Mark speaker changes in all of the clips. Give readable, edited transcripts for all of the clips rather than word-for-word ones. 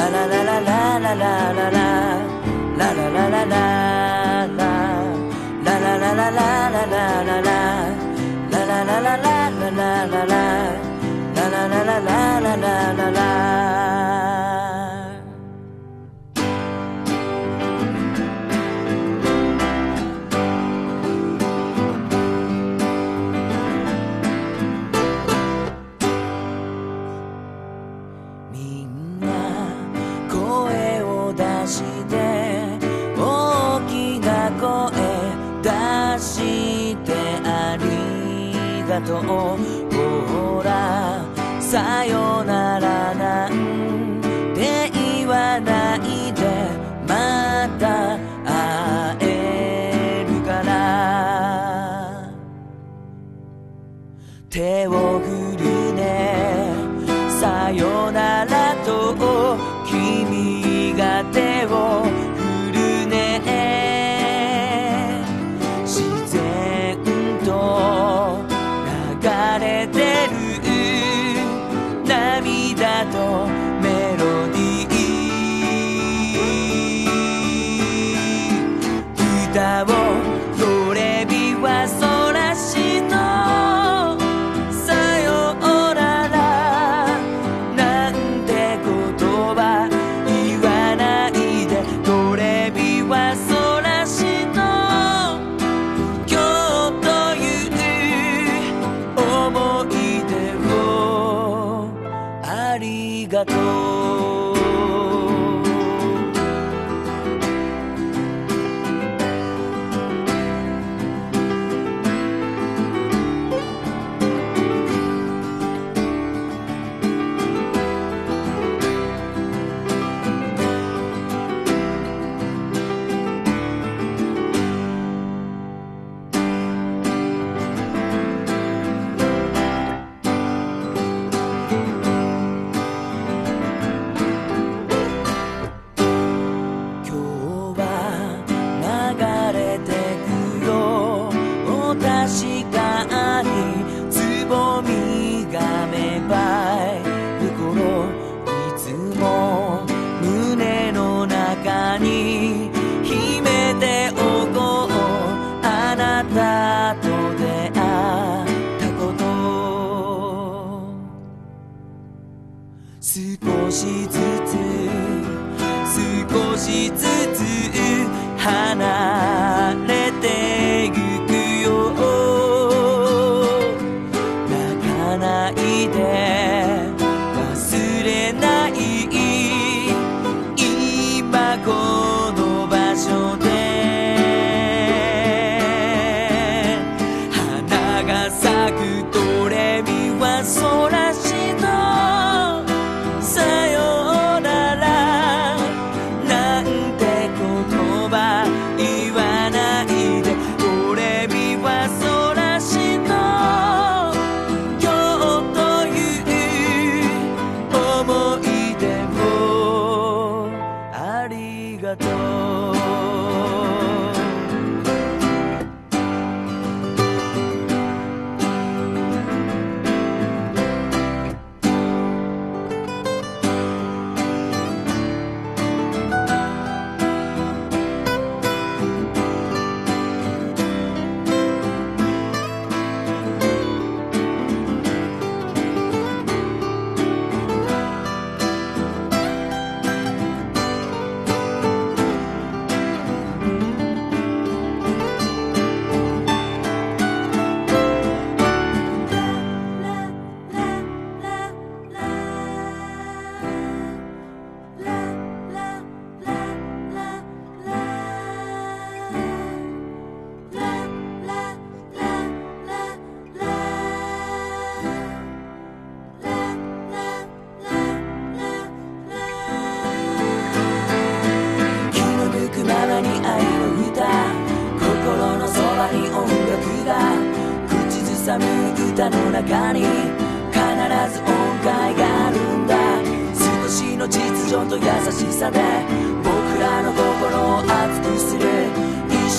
Speaker 1: みんな声を出して大きな声出してありがとうほらさよならなんて言わないでまた会えるから手を振るねさよならと君が手を振るね自然と流れてる涙とメロディー歌をドレミファソラシドさよならなんて言葉言わないでドレミファソラシド今日という思い出をありがとう確かにつぼみが芽生える頃いつも胸の中に秘めておこうあなたと出会ったこと少しずつ少しずつ離れてゆく泣かないで忘れない今この場所で花が咲くドレミファソラシドさよならなんて言葉言わないでドレミファソラシド今日という思い出をありがとう刻む歌の中に必ず音階があるんだ少しの秩序と優しさで僕らの心を熱くする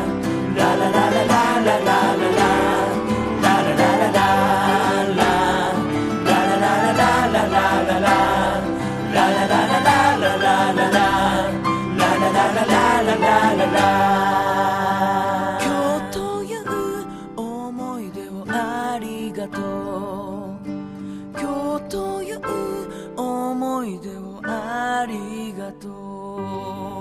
Speaker 1: 今日という思い出をありがとう